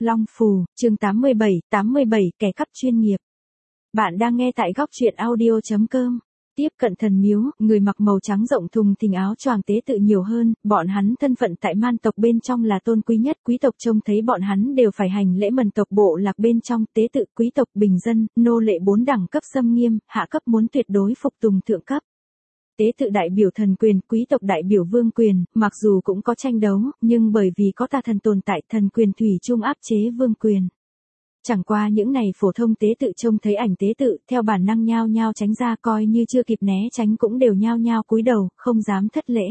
Long Phù, chương 87, kẻ cắp chuyên nghiệp. Bạn đang nghe tại góc truyện audio.com. Tiếp cận thần miếu, người mặc màu trắng rộng thùng thình áo choàng tế tự nhiều hơn, bọn hắn thân phận tại man tộc bên trong là tôn quý nhất, quý tộc trông thấy bọn hắn đều phải hành lễ mần tộc bộ lạc bên trong, tế tự, quý tộc, bình dân, nô lệ 4 đẳng cấp xâm nghiêm, hạ cấp muốn tuyệt đối phục tùng thượng cấp. Tế tự đại biểu thần quyền, quý tộc đại biểu vương quyền, mặc dù cũng có tranh đấu, nhưng bởi vì có tà thần tồn tại, thần quyền thủy chung áp chế vương quyền. Chẳng qua những này phổ thông tế tự trông thấy ảnh tế tự, theo bản năng nhao nhao tránh ra, coi như chưa kịp né tránh cũng đều nhao nhao cúi đầu, không dám thất lễ.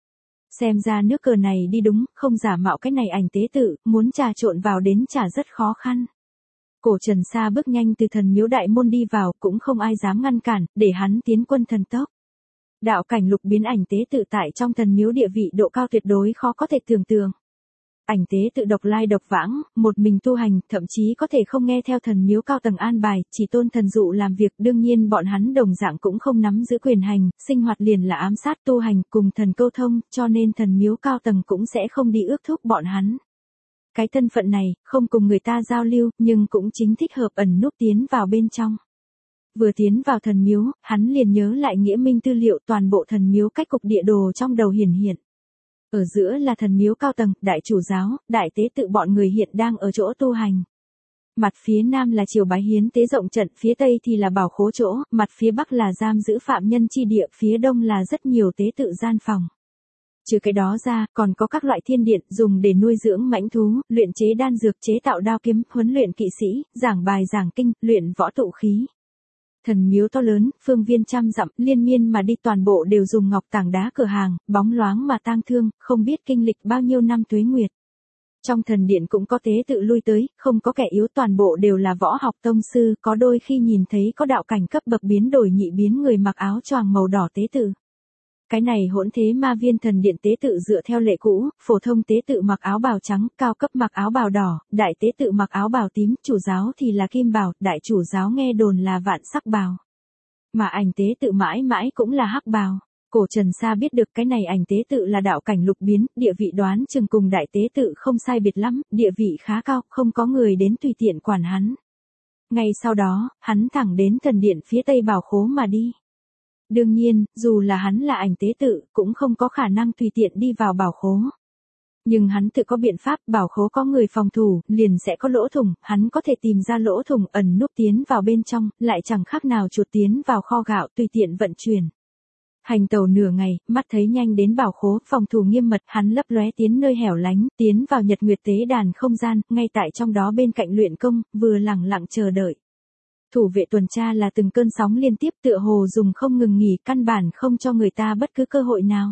Xem ra nước cờ này đi đúng, không giả mạo cái này ảnh tế tự, muốn trà trộn vào đến chả rất khó khăn. Cổ Trần Sa bước nhanh từ thần miếu đại môn đi vào, cũng không ai dám ngăn cản, để hắn tiến quân thần tốc. Đạo cảnh lục biến ảnh tế tự tại trong thần miếu địa vị độ cao tuyệt đối khó có thể tưởng tượng. Ảnh tế tự độc lai độc vãng, một mình tu hành, thậm chí có thể không nghe theo thần miếu cao tầng an bài, chỉ tôn thần dụ làm việc. Đương nhiên bọn hắn đồng dạng cũng không nắm giữ quyền hành, sinh hoạt liền là ám sát tu hành cùng thần câu thông, cho nên thần miếu cao tầng cũng sẽ không đi ước thúc bọn hắn. Cái thân phận này, không cùng người ta giao lưu, nhưng cũng chính thích hợp ẩn núp tiến vào bên trong. Vừa tiến vào thần miếu, hắn liền nhớ lại nghĩa minh tư liệu, toàn bộ thần miếu cách cục địa đồ trong đầu hiển hiện. Ở giữa là thần miếu cao tầng, đại chủ giáo, đại tế tự bọn người hiện đang ở chỗ tu hành. Mặt phía nam là triều bái hiến tế rộng trận, phía tây thì là bảo khố chỗ, mặt phía bắc là giam giữ phạm nhân chi địa, phía đông là rất nhiều tế tự gian phòng. Trừ cái đó ra, còn có các loại thiên điện dùng để nuôi dưỡng mãnh thú, luyện chế đan dược, chế tạo đao kiếm, huấn luyện kỵ sĩ, giảng bài giảng kinh, luyện võ tụ khí. Thần miếu to lớn, phương viên trăm dặm, liên miên mà đi, toàn bộ đều dùng ngọc tảng đá cửa hàng, bóng loáng mà tang thương, không biết kinh lịch bao nhiêu năm tuế nguyệt. Trong thần điện cũng có tế tự lui tới, không có kẻ yếu, toàn bộ đều là võ học tông sư, có đôi khi nhìn thấy có đạo cảnh cấp bậc biến đổi nhị biến người mặc áo choàng màu đỏ tế tự. Cái này hỗn thế ma viên thần điện tế tự dựa theo lệ cũ, phổ thông tế tự mặc áo bào trắng, cao cấp mặc áo bào đỏ, đại tế tự mặc áo bào tím, chủ giáo thì là kim bào, đại chủ giáo nghe đồn là vạn sắc bào. Mà ảnh tế tự mãi mãi cũng là hắc bào. Cổ Trần Sa biết được cái này ảnh tế tự là đạo cảnh lục biến, địa vị đoán chừng cùng đại tế tự không sai biệt lắm, địa vị khá cao, không có người đến tùy tiện quản hắn. Ngay sau đó, hắn thẳng đến thần điện phía tây bảo khố mà đi. Đương nhiên, dù là hắn là ảnh tế tự, cũng không có khả năng tùy tiện đi vào bảo khố. Nhưng hắn tự có biện pháp, bảo khố có người phòng thủ, liền sẽ có lỗ thủng, hắn có thể tìm ra lỗ thủng ẩn núp tiến vào bên trong, lại chẳng khác nào chuột tiến vào kho gạo tùy tiện vận chuyển. Hành tàu nửa ngày, mắt thấy nhanh đến bảo khố, phòng thủ nghiêm mật, hắn lấp lóe tiến nơi hẻo lánh, tiến vào nhật nguyệt tế đàn không gian, ngay tại trong đó bên cạnh luyện công, vừa lẳng lặng chờ đợi. Thủ vệ tuần tra là từng cơn sóng liên tiếp, tựa hồ dùng không ngừng nghỉ, căn bản không cho người ta bất cứ cơ hội nào.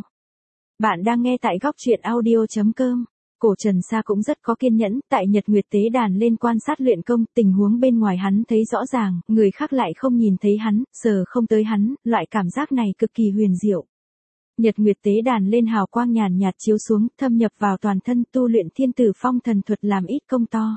Bạn đang nghe tại góc truyện audio.com. Cổ Trần Sa cũng rất có kiên nhẫn, tại nhật nguyệt tế đàn lên quan sát luyện công, tình huống bên ngoài hắn thấy rõ ràng, người khác lại không nhìn thấy hắn, sờ không tới hắn, loại cảm giác này cực kỳ huyền diệu. Nhật nguyệt tế đàn lên hào quang nhàn nhạt chiếu xuống, thâm nhập vào toàn thân, tu luyện thiên tử phong thần thuật làm ít công to.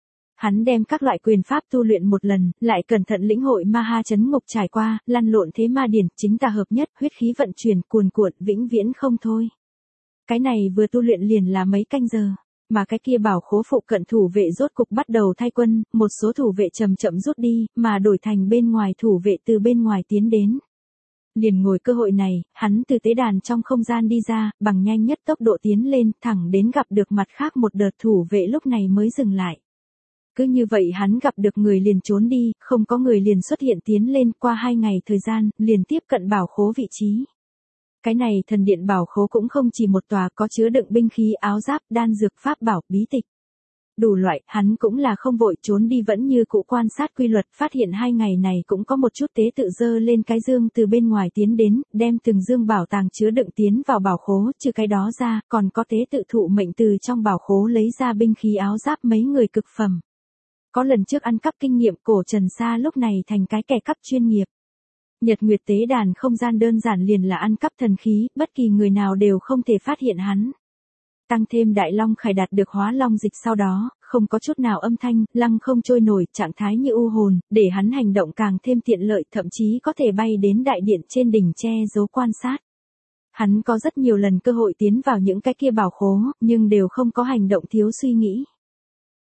Hắn đem các loại quyền pháp tu luyện một lần, lại cẩn thận lĩnh hội ma ha chấn ngục trải qua, lăn lộn thế ma điển, chính tà hợp nhất, huyết khí vận chuyển, cuồn cuộn, vĩnh viễn không thôi. Cái này vừa tu luyện liền là mấy canh giờ, mà cái kia bảo khố phụ cận thủ vệ rốt cục bắt đầu thay quân, một số thủ vệ chậm chậm rút đi, mà đổi thành bên ngoài thủ vệ từ bên ngoài tiến đến. Liền ngồi cơ hội này, hắn từ tế đàn trong không gian đi ra, bằng nhanh nhất tốc độ tiến lên, thẳng đến gặp được mặt khác một đợt thủ vệ lúc này mới dừng lại. Cứ như vậy hắn gặp được người liền trốn đi, không có người liền xuất hiện tiến lên, qua 2 ngày thời gian, liền tiếp cận bảo khố vị trí. Cái này thần điện bảo khố cũng không chỉ một tòa, có chứa đựng binh khí, áo giáp, đan dược, pháp bảo, bí tịch. Đủ loại, hắn cũng là không vội trốn đi, vẫn như cũ quan sát quy luật, phát hiện 2 ngày này cũng có một chút tế tự dơ lên cái dương từ bên ngoài tiến đến, đem từng dương bảo tàng chứa đựng tiến vào bảo khố, trừ cái đó ra, còn có tế tự thụ mệnh từ trong bảo khố lấy ra binh khí, áo giáp mấy người cực phẩm. Có lần trước ăn cắp kinh nghiệm, Cổ Trần Sa lúc này thành cái kẻ cắp chuyên nghiệp. Nhật nguyệt tế đàn không gian đơn giản liền là ăn cắp thần khí, bất kỳ người nào đều không thể phát hiện hắn. Tăng thêm Đại Long Khải đạt được hóa long dịch sau đó, không có chút nào âm thanh, lăng không trôi nổi, trạng thái như u hồn, để hắn hành động càng thêm tiện lợi, thậm chí có thể bay đến đại điện trên đỉnh che giấu quan sát. Hắn có rất nhiều lần cơ hội tiến vào những cái kia bảo khố, nhưng đều không có hành động thiếu suy nghĩ.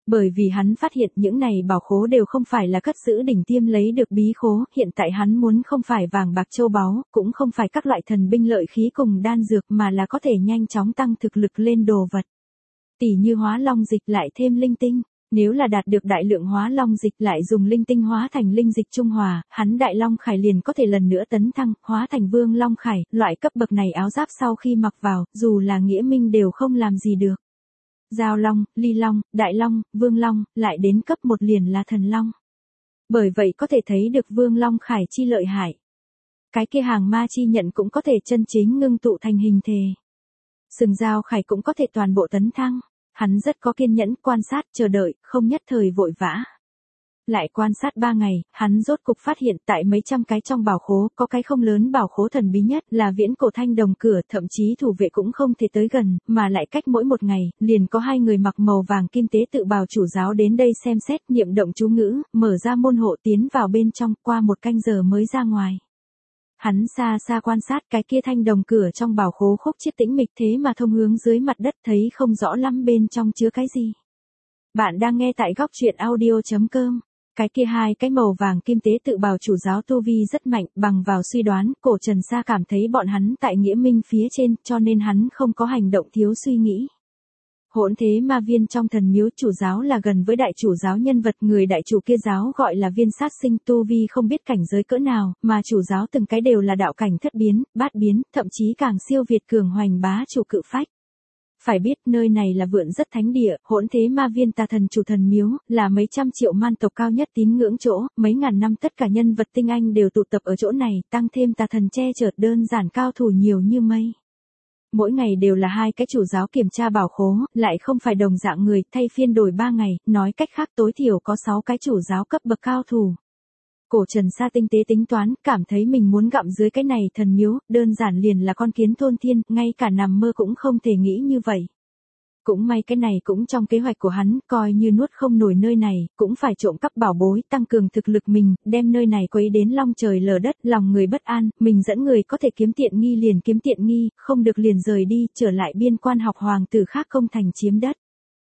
Bởi vì hắn phát hiện những này bảo khố đều không phải là cất giữ đỉnh tiêm lấy được bí khố, hiện tại hắn muốn không phải vàng bạc châu báu, cũng không phải các loại thần binh lợi khí cùng đan dược mà là có thể nhanh chóng tăng thực lực lên đồ vật. Tỷ như hóa long dịch lại thêm linh tinh. Nếu là đạt được đại lượng hóa long dịch lại dùng linh tinh hóa thành linh dịch trung hòa, hắn đại long khải liền có thể lần nữa tấn thăng, hóa thành vương long khải, loại cấp bậc này áo giáp sau khi mặc vào, dù là nghĩa minh đều không làm gì được. Giao long, ly long, đại long, vương long, lại đến cấp 1 liền là thần long. Bởi vậy có thể thấy được vương long khải chi lợi hại. Cái kia hàng ma chi nhận cũng có thể chân chính ngưng tụ thành hình thề. Sừng dao khải cũng có thể toàn bộ tấn thăng. Hắn rất có kiên nhẫn quan sát chờ đợi, không nhất thời vội vã. Lại quan sát 3 ngày, hắn rốt cục phát hiện tại mấy trăm cái trong bảo khố, có cái không lớn bảo khố thần bí nhất là viễn cổ thanh đồng cửa, thậm chí thủ vệ cũng không thể tới gần, mà lại cách mỗi một ngày, liền có 2 người mặc màu vàng kim tế tự bào chủ giáo đến đây xem xét, niệm động chú ngữ, mở ra môn hộ tiến vào bên trong, qua 1 canh giờ mới ra ngoài. Hắn xa xa quan sát cái kia thanh đồng cửa trong bảo khố khúc chiết tĩnh mịch thế mà thông hướng dưới mặt đất thấy không rõ lắm bên trong chứa cái gì. Bạn đang nghe tại góc truyện audio.com. Cái kia 2 cái màu vàng kim tế tự bào chủ giáo tu vi rất mạnh, bằng vào suy đoán, cổ Trần Sa cảm thấy bọn hắn tại nghĩa minh phía trên, cho nên hắn không có hành động thiếu suy nghĩ. Hỗn thế ma viên trong thần miếu chủ giáo là gần với đại chủ giáo nhân vật, người đại chủ kia giáo gọi là viên sát sinh, tu vi không biết cảnh giới cỡ nào, mà chủ giáo từng cái đều là đạo cảnh thất biến, bát biến, thậm chí càng siêu việt cường hoành bá chủ cự phách. Phải biết nơi này là vượn rất thánh địa, hỗn thế ma viên tà thần chủ thần miếu, là mấy trăm triệu man tộc cao nhất tín ngưỡng chỗ, mấy ngàn năm tất cả nhân vật tinh anh đều tụ tập ở chỗ này, tăng thêm tà thần che chở đơn giản cao thủ nhiều như mây. Mỗi ngày đều là 2 cái chủ giáo kiểm tra bảo khố, lại không phải đồng dạng người, thay phiên đổi 3 ngày, nói cách khác tối thiểu có 6 cái chủ giáo cấp bậc cao thủ. Cổ Trần Sa tinh tế tính toán, cảm thấy mình muốn gặm dưới cái này thần miếu, đơn giản liền là con kiến thôn thiên, ngay cả nằm mơ cũng không thể nghĩ như vậy. Cũng may cái này cũng trong kế hoạch của hắn, coi như nuốt không nổi nơi này, cũng phải trộm cắp bảo bối, tăng cường thực lực mình, đem nơi này quấy đến long trời lở đất, lòng người bất an, mình dẫn người có thể kiếm tiện nghi liền kiếm tiện nghi, không được liền rời đi, trở lại biên quan học hoàng tử khác công thành chiếm đất.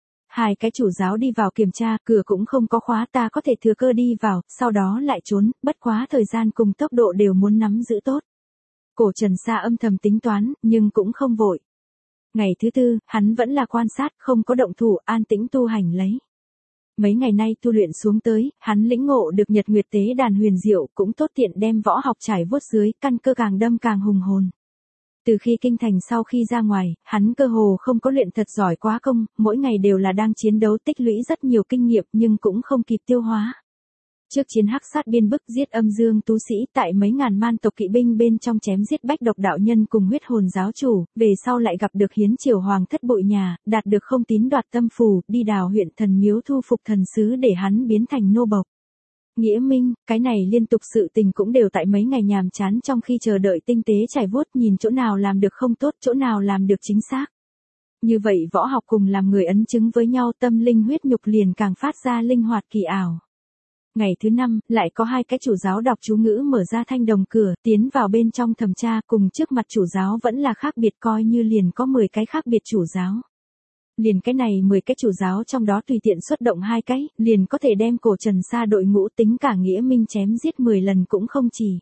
2 cái chủ giáo đi vào kiểm tra, cửa cũng không có khóa, ta có thể thừa cơ đi vào, sau đó lại trốn, bất quá thời gian cùng tốc độ đều muốn nắm giữ tốt. Cổ Trần Sa âm thầm tính toán, nhưng cũng không vội. Ngày thứ 4, hắn vẫn là quan sát, không có động thủ, an tĩnh tu hành lấy. Mấy ngày nay tu luyện xuống tới, hắn lĩnh ngộ được nhật nguyệt tế đàn huyền diệu, cũng tốt tiện đem võ học trải vuốt dưới, căn cơ càng đâm càng hùng hồn. Từ khi kinh thành sau khi ra ngoài, hắn cơ hồ không có luyện thật giỏi quá công, mỗi ngày đều là đang chiến đấu tích lũy rất nhiều kinh nghiệm nhưng cũng không kịp tiêu hóa. Trước chiến hắc sát biên bức giết âm dương tú sĩ tại mấy ngàn man tộc kỵ binh bên trong chém giết bách độc đạo nhân cùng huyết hồn giáo chủ, về sau lại gặp được hiến triều hoàng thất bội nhà, đạt được không tín đoạt tâm phù, đi đào huyện thần miếu thu phục thần sứ để hắn biến thành nô bộc. Nghĩa minh, cái này liên tục sự tình cũng đều tại mấy ngày nhàm chán trong khi chờ đợi tinh tế trải vuốt, nhìn chỗ nào làm được không tốt, chỗ nào làm được chính xác. Như vậy võ học cùng làm người ấn chứng với nhau, tâm linh huyết nhục liền càng phát ra linh hoạt kỳ ảo. Ngày thứ 5, lại có 2 cái chủ giáo đọc chú ngữ mở ra thanh đồng cửa, tiến vào bên trong thẩm tra, cùng trước mặt chủ giáo vẫn là khác biệt, coi như liền có 10 cái khác biệt chủ giáo. Liền cái này 10 cái chủ giáo trong đó tùy tiện xuất động 2 cái, liền có thể đem cổ Trần Sa đội ngũ tính cả nghĩa minh chém giết 10 lần cũng không chỉ.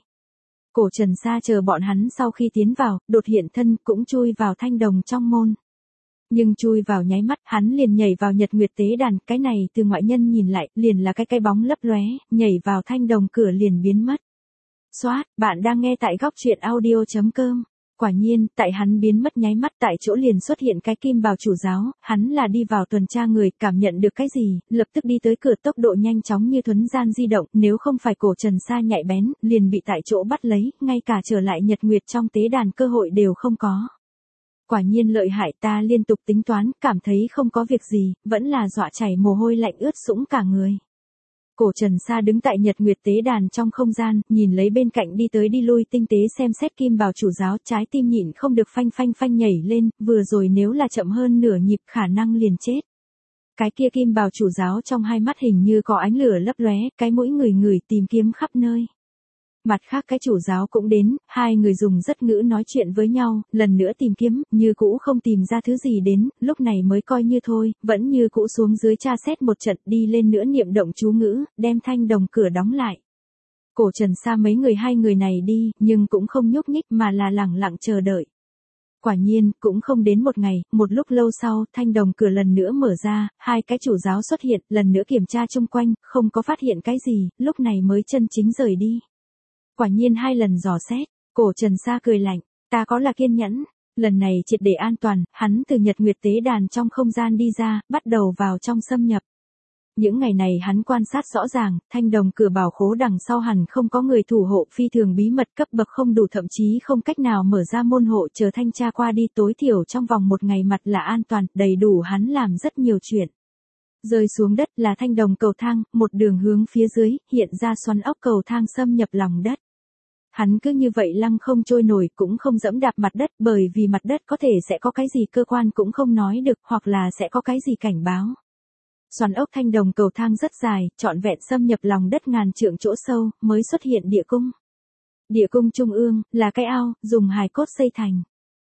Cổ Trần Sa chờ bọn hắn sau khi tiến vào, đột hiện thân cũng chui vào thanh đồng trong môn. Nhưng chui vào nháy mắt, hắn liền nhảy vào nhật nguyệt tế đàn, cái này từ ngoại nhân nhìn lại, liền là cái bóng lấp lóe, nhảy vào thanh đồng cửa liền biến mất. Soát, bạn đang nghe tại góc truyện audio.com. Quả nhiên, tại hắn biến mất nháy mắt tại chỗ liền xuất hiện cái kim bào chủ giáo, hắn là đi vào tuần tra người, cảm nhận được cái gì, lập tức đi tới cửa, tốc độ nhanh chóng như thuấn gian di động, nếu không phải cổ Trần Sa nhạy bén, liền bị tại chỗ bắt lấy, ngay cả trở lại nhật nguyệt trong tế đàn cơ hội đều không có. Quả nhiên lợi hại, ta liên tục tính toán, cảm thấy không có việc gì, vẫn là dọa chảy mồ hôi lạnh ướt sũng cả người. Cổ Trần Sa đứng tại nhật nguyệt tế đàn trong không gian, nhìn lấy bên cạnh đi tới đi lui tinh tế xem xét kim bào chủ giáo, trái tim nhịn không được phanh phanh phanh nhảy lên, vừa rồi nếu là chậm hơn nửa nhịp khả năng liền chết. Cái kia kim bào chủ giáo trong hai mắt hình như có ánh lửa lấp lóe, cái mũi người tìm kiếm khắp nơi. Mặt khác cái chủ giáo cũng đến, hai người dùng rất ngữ nói chuyện với nhau, lần nữa tìm kiếm, như cũ không tìm ra thứ gì đến, lúc này mới coi như thôi, vẫn như cũ xuống dưới tra xét một trận, đi lên nữa niệm động chú ngữ, đem thanh đồng cửa đóng lại. Cổ Trần Sa mấy người hai người này đi, nhưng cũng không nhúc nhích mà là lẳng lặng chờ đợi. Quả nhiên, cũng không đến một ngày, một lúc lâu sau, thanh đồng cửa lần nữa mở ra, hai cái chủ giáo xuất hiện, lần nữa kiểm tra chung quanh, không có phát hiện cái gì, lúc này mới chân chính rời đi. Quả nhiên hai lần dò xét, Cổ Trần Sa cười lạnh, ta có là kiên nhẫn, lần này triệt để an toàn, hắn từ Nhật Nguyệt tế đàn trong không gian đi ra, bắt đầu vào trong xâm nhập. Những ngày này hắn quan sát rõ ràng, thanh đồng cửa bảo khố đằng sau hẳn không có người thủ hộ, phi thường bí mật, cấp bậc không đủ, thậm chí không cách nào mở ra môn hộ, chờ thanh tra qua đi, tối thiểu trong vòng một ngày mặt là an toàn, đầy đủ hắn làm rất nhiều chuyện. Rơi xuống đất là thanh đồng cầu thang, một đường hướng phía dưới, hiện ra xoắn ốc cầu thang xâm nhập lòng đất. Hắn cứ như vậy lăng không trôi nổi, cũng không dẫm đạp mặt đất, bởi vì mặt đất có thể sẽ có cái gì cơ quan cũng không nói được, hoặc là sẽ có cái gì cảnh báo. Xoắn ốc thanh đồng cầu thang rất dài, trọn vẹn xâm nhập lòng đất ngàn trượng chỗ sâu, mới xuất hiện địa cung. Địa cung trung ương, là cái ao, dùng hài cốt xây thành.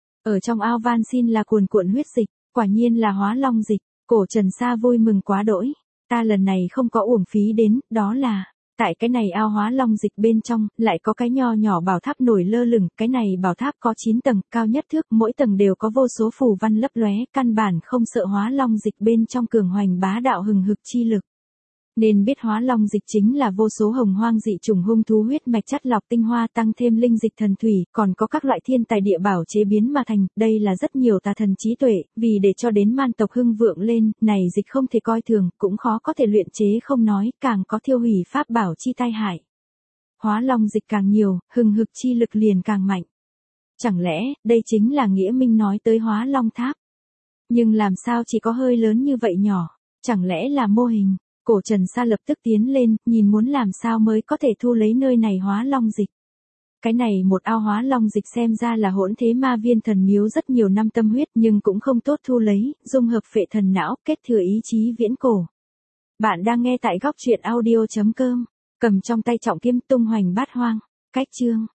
Ở trong ao van xin là cuồn cuộn huyết dịch, quả nhiên là hóa long dịch. Cổ Trần Sa vui mừng quá đỗi, ta lần này không có uổng phí đến, đó là, tại cái này ao hóa long dịch bên trong, lại có cái nho nhỏ bảo tháp nổi lơ lửng, cái này bảo tháp có 9 tầng, cao nhất thước, mỗi tầng đều có vô số phù văn lấp lóe, căn bản không sợ hóa long dịch bên trong cường hoành bá đạo hừng hực chi lực. Nên biết hóa long dịch chính là vô số hồng hoang dị trùng hung thú huyết mạch chất lọc tinh hoa tăng thêm linh dịch thần thủy, còn có các loại thiên tài địa bảo chế biến mà thành, đây là rất nhiều tà thần trí tuệ, vì để cho đến man tộc hưng vượng lên, này dịch không thể coi thường, cũng khó có thể luyện chế không nói, càng có thiêu hủy pháp bảo chi tai hại. Hóa long dịch càng nhiều, hừng hực chi lực liền càng mạnh. Chẳng lẽ, đây chính là nghĩa minh nói tới hóa long tháp? Nhưng làm sao chỉ có hơi lớn như vậy nhỏ? Chẳng lẽ là mô hình? Cổ Trần Sa lập tức tiến lên, nhìn muốn làm sao mới có thể thu lấy nơi này hóa long dịch. Cái này một ao hóa long dịch xem ra là hỗn thế ma viên thần miếu rất nhiều năm tâm huyết, nhưng cũng không tốt thu lấy, dung hợp phệ thần não, kết thừa ý chí viễn cổ. Bạn đang nghe tại góc truyện audio.com, cầm trong tay trọng kiếm tung hoành bát hoang, cách chương.